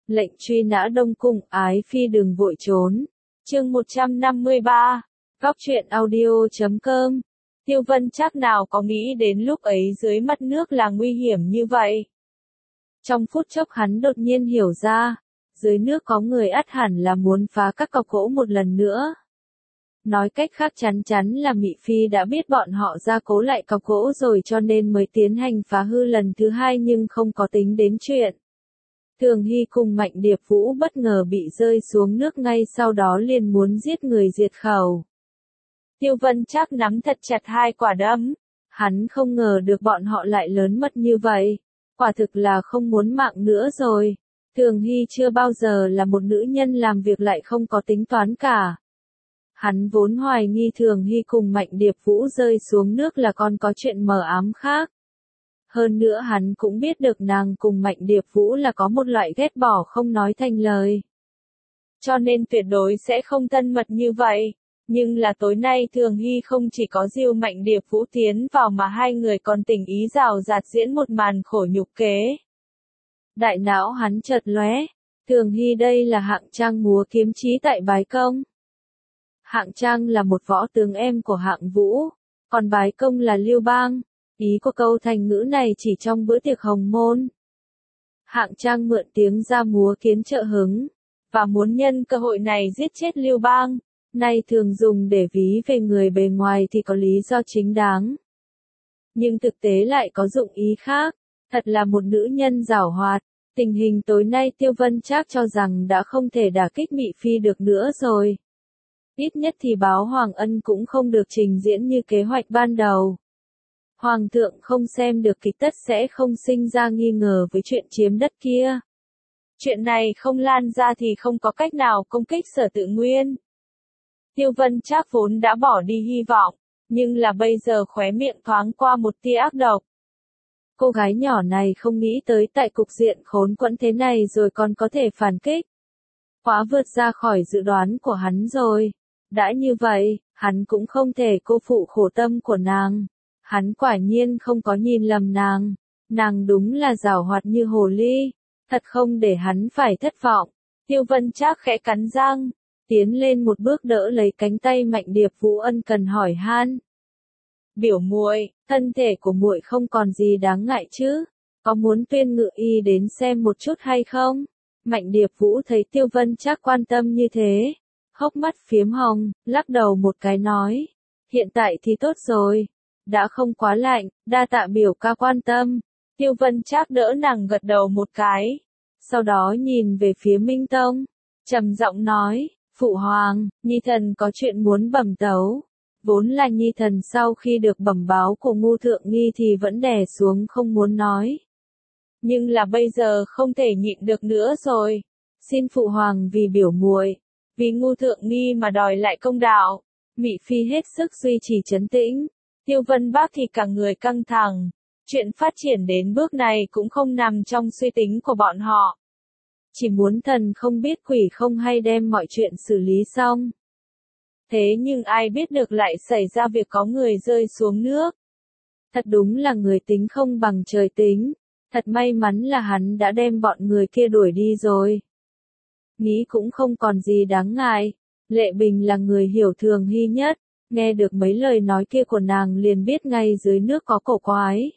Lệnh truy nã Đông Cung, ái phi đừng vội trốn. Chương 153. Góc truyện audio.com. Tiêu Vân Trác nào có nghĩ đến lúc ấy dưới mặt nước là nguy hiểm như vậy. Trong phút chốc hắn đột nhiên hiểu ra, dưới nước có người ắt hẳn là muốn phá các cọc gỗ một lần nữa. Nói cách khác chắn chắn là Mị Phi đã biết bọn họ gia cố lại cọc gỗ rồi cho nên mới tiến hành phá hư lần thứ hai nhưng không có tính đến chuyện. Thường Hy cùng Mạnh Điệp Vũ bất ngờ bị rơi xuống nước ngay sau đó liền muốn giết người diệt khẩu. Tiêu Vân Trác nắm thật chặt hai quả đấm, hắn không ngờ được bọn họ lại lớn mật như vậy, quả thực là không muốn mạng nữa rồi. Thường Hy chưa bao giờ là một nữ nhân làm việc lại không có tính toán cả. Hắn vốn hoài nghi Thường Hy cùng Mạnh Điệp Vũ rơi xuống nước là còn có chuyện mờ ám khác. Hơn nữa hắn cũng biết được nàng cùng Mạnh Điệp Vũ là có một loại ghét bỏ không nói thành lời. Cho nên tuyệt đối sẽ không thân mật như vậy. Nhưng là tối nay Thường Hy không chỉ có dìu Mạnh Điệp Vũ tiến vào mà hai người còn tình ý rào rạt diễn một màn khổ nhục kế. Đại não hắn chợt lóe, Thường Hy đây là Hạng Trang múa kiếm chí tại Bái Công. Hạng Trang là một võ tướng em của Hạng Vũ, còn Bái Công là Lưu Bang. Ý của câu thành ngữ này chỉ trong bữa tiệc hồng môn. Hạng Trang mượn tiếng ra múa kiến trợ hứng, và muốn nhân cơ hội này giết chết Lưu Bang. Nay thường dùng để ví về người bề ngoài thì có lý do chính đáng. Nhưng thực tế lại có dụng ý khác, thật là một nữ nhân giảo hoạt. Tình hình tối nay Tiêu Vân Trác cho rằng đã không thể đả kích Mị Phi được nữa rồi. Ít nhất thì báo Hoàng Ân cũng không được trình diễn như kế hoạch ban đầu. Hoàng thượng không xem được kịch tất sẽ không sinh ra nghi ngờ với chuyện chiếm đất kia. Chuyện này không lan ra thì không có cách nào công kích Sở Tự Nguyên. Tiêu Vân Trác vốn đã bỏ đi hy vọng, nhưng là bây giờ khóe miệng thoáng qua một tia ác độc. Cô gái nhỏ này không nghĩ tới tại cục diện khốn quẫn thế này rồi còn có thể phản kích. Quá vượt ra khỏi dự đoán của hắn rồi. Đã như vậy, hắn cũng không thể cô phụ khổ tâm của nàng. Hắn quả nhiên không có nhìn lầm nàng. Nàng đúng là giảo hoạt như hồ ly. Thật không để hắn phải thất vọng. Tiêu Vân Trác khẽ cắn răng, tiến lên một bước đỡ lấy cánh tay Mạnh Điệp Vũ ân cần hỏi han. Biểu muội, thân thể của muội không còn gì đáng ngại chứ? Có muốn Tuyên Ngự Y đến xem một chút hay không? Mạnh Điệp Vũ thấy Tiêu Vân Trác quan tâm như thế, hốc mắt phiếm hồng, lắc đầu một cái nói. Hiện tại thì tốt rồi. Đã không quá lạnh, đa tạ biểu ca quan tâm. Tiêu Vân Trác đỡ nàng gật đầu một cái. Sau đó nhìn về phía Minh Tông, trầm giọng nói, Phụ Hoàng, Nhi Thần có chuyện muốn bẩm tấu. Vốn là Nhi Thần sau khi được bẩm báo của Ngu Thượng Nghi thì vẫn đè xuống không muốn nói. Nhưng là bây giờ không thể nhịn được nữa rồi. Xin Phụ Hoàng vì biểu muội, vì Ngu Thượng Nghi mà đòi lại công đạo. Mị Phi hết sức duy trì trấn tĩnh. Tiêu Vân Bác thì cả người căng thẳng. Chuyện phát triển đến bước này cũng không nằm trong suy tính của bọn họ. Chỉ muốn thần không biết quỷ không hay đem mọi chuyện xử lý xong. Thế nhưng ai biết được lại xảy ra việc có người rơi xuống nước. Thật đúng là người tính không bằng trời tính. Thật may mắn là hắn đã đem bọn người kia đuổi đi rồi. Nghĩ cũng không còn gì đáng ngại. Lệ Bình là người hiểu Thường Hy nhất. Nghe được mấy lời nói kia của nàng liền biết ngay dưới nước có cổ quái.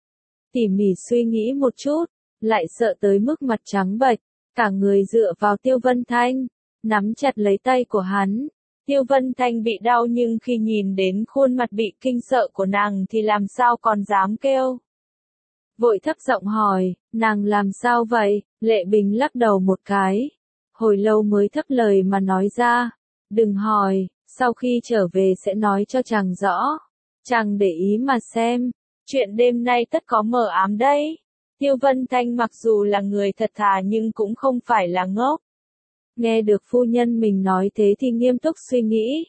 Tỉ mỉ suy nghĩ một chút, lại sợ tới mức mặt trắng bệch, cả người dựa vào Tiêu Vân Thanh, nắm chặt lấy tay của hắn. Tiêu Vân Thanh bị đau nhưng khi nhìn đến khuôn mặt bị kinh sợ của nàng thì làm sao còn dám kêu. Vội thấp giọng hỏi, nàng làm sao vậy? Lệ Bình lắc đầu một cái. Hồi lâu mới thấp lời mà nói ra, đừng hỏi. Sau khi trở về sẽ nói cho chàng rõ. Chàng để ý mà xem. Chuyện đêm nay tất có mờ ám đấy. Tiêu Vân Thanh mặc dù là người thật thà nhưng cũng không phải là ngốc. Nghe được phu nhân mình nói thế thì nghiêm túc suy nghĩ.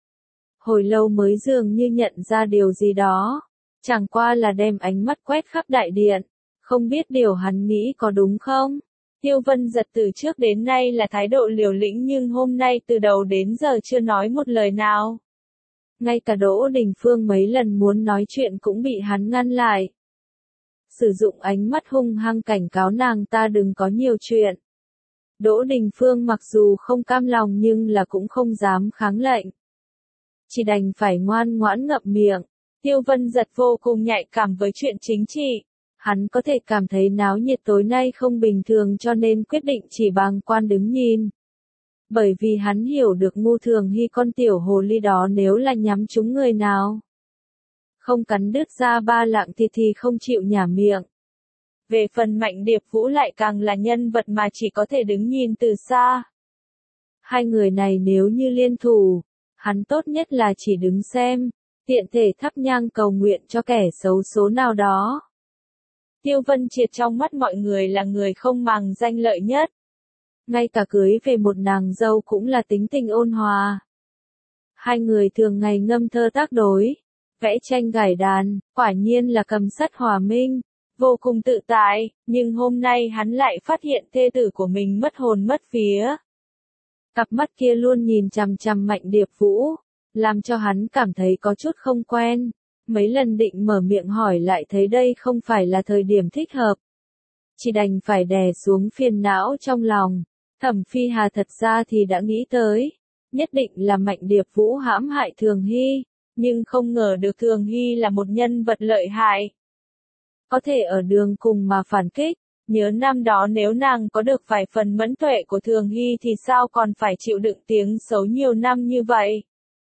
Hồi lâu mới dường như nhận ra điều gì đó. Chẳng qua là đem ánh mắt quét khắp đại điện. Không biết điều hắn nghĩ có đúng không? Tiêu Vân Giật từ trước đến nay là thái độ liều lĩnh nhưng hôm nay từ đầu đến giờ chưa nói một lời nào. Ngay cả Đỗ Đình Phương mấy lần muốn nói chuyện cũng bị hắn ngăn lại. Sử dụng ánh mắt hung hăng cảnh cáo nàng ta đừng có nhiều chuyện. Đỗ Đình Phương mặc dù không cam lòng nhưng là cũng không dám kháng lệnh. Chỉ đành phải ngoan ngoãn ngậm miệng. Tiêu Vân Giật vô cùng nhạy cảm với chuyện chính trị. Hắn có thể cảm thấy náo nhiệt tối nay không bình thường cho nên quyết định chỉ bàng quan đứng nhìn. Bởi vì hắn hiểu được Ngu Thường Hy con tiểu hồ ly đó nếu là nhắm trúng người nào. Không cắn đứt ra ba lạng thịt thì không chịu nhả miệng. Về phần Mạnh Điệp Vũ lại càng là nhân vật mà chỉ có thể đứng nhìn từ xa. Hai người này nếu như liên thủ, hắn tốt nhất là chỉ đứng xem, tiện thể thắp nhang cầu nguyện cho kẻ xấu số nào đó. Tiêu Vân Triệt trong mắt mọi người là người không màng danh lợi nhất. Ngay cả cưới về một nàng dâu cũng là tính tình ôn hòa. Hai người thường ngày ngâm thơ tác đối, vẽ tranh gảy đàn, quả nhiên là cầm sắt hòa minh, vô cùng tự tại, nhưng hôm nay hắn lại phát hiện thê tử của mình mất hồn mất vía. Cặp mắt kia luôn nhìn chằm chằm Mạnh Điệp Vũ, làm cho hắn cảm thấy có chút không quen. Mấy lần định mở miệng hỏi lại thấy đây không phải là thời điểm thích hợp. Chỉ đành phải đè xuống phiền não trong lòng. Thẩm Phi Hà thật ra thì đã nghĩ tới, nhất định là Mạnh Điệp Vũ hãm hại Thường Hy, nhưng không ngờ được Thường Hy là một nhân vật lợi hại. Có thể ở đường cùng mà phản kích, nhớ năm đó nếu nàng có được vài phần mẫn tuệ của Thường Hy thì sao còn phải chịu đựng tiếng xấu nhiều năm như vậy.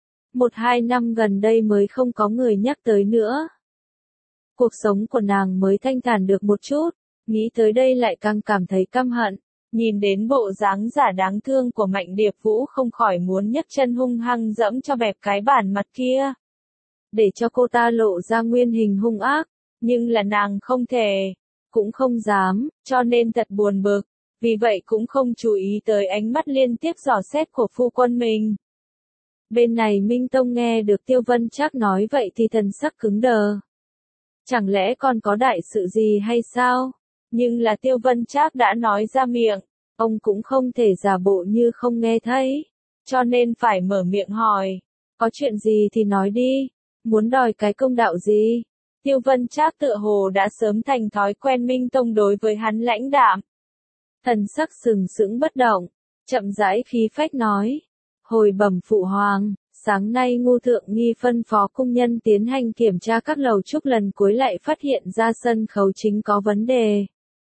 1-2 năm gần đây mới không có người nhắc tới nữa. Cuộc sống của nàng mới thanh thản được một chút, nghĩ tới đây lại càng cảm thấy căm hận. Nhìn đến bộ dáng giả đáng thương của Mạnh Điệp Vũ không khỏi muốn nhấc chân hung hăng dẫm cho bẹp cái bản mặt kia. Để cho cô ta lộ ra nguyên hình hung ác, nhưng là nàng không thể, cũng không dám, cho nên thật buồn bực, vì vậy cũng không chú ý tới ánh mắt liên tiếp dò xét của phu quân mình. Bên này Minh Tông nghe được Tiêu Vân Trác nói vậy thì thần sắc cứng đờ. Chẳng lẽ còn có đại sự gì hay sao? Nhưng là Tiêu Vân Trác đã nói ra miệng, ông cũng không thể giả bộ như không nghe thấy, cho nên phải mở miệng hỏi, có chuyện gì thì nói đi, muốn đòi cái công đạo gì? Tiêu Vân Trác tựa hồ đã sớm thành thói quen Minh Tông đối với hắn lãnh đạm. Thần sắc sừng sững bất động, chậm rãi khí phách nói, hồi bẩm phụ hoàng, sáng nay Ngu Thượng Nghi phân phó cung nhân tiến hành kiểm tra các lầu trúc lần cuối lại phát hiện ra sân khấu chính có vấn đề.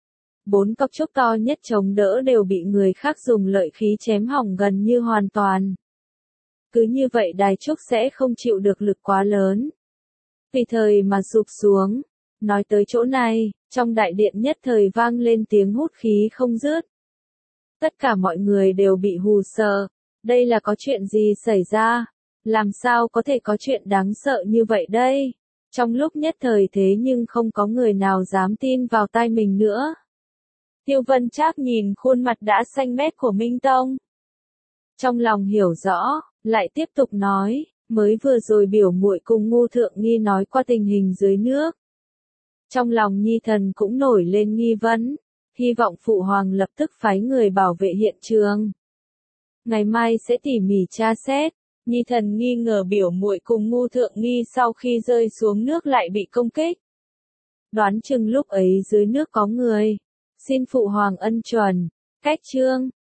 4 cọc trúc to nhất chống đỡ đều bị người khác dùng lợi khí chém hỏng gần như hoàn toàn. Cứ như vậy đài trúc sẽ không chịu được lực quá lớn. Vì thời mà sụp xuống. Nói tới chỗ này, trong đại điện nhất thời vang lên tiếng hút khí không dứt. Tất cả mọi người đều bị hù sợ. Đây là có chuyện gì xảy ra? Làm sao có thể có chuyện đáng sợ như vậy đây? Trong lúc nhất thời thế nhưng không có người nào dám tin vào tai mình nữa. Tiêu Vân Trác nhìn khuôn mặt đã xanh mét của Minh Tông. Trong lòng hiểu rõ, lại tiếp tục nói, mới vừa rồi biểu muội cùng Ngu Thượng Nghi nói qua tình hình dưới nước. Trong lòng Nhi Thần cũng nổi lên nghi vấn, hy vọng Phụ Hoàng lập tức phái người bảo vệ hiện trường. Ngày mai sẽ tỉ mỉ tra xét. Nhi Thần nghi ngờ biểu muội cùng Ngu Thượng Nghi sau khi rơi xuống nước lại bị công kích. Đoán chừng lúc ấy dưới nước có người. Xin Phụ Hoàng ân chuẩn. Cách chương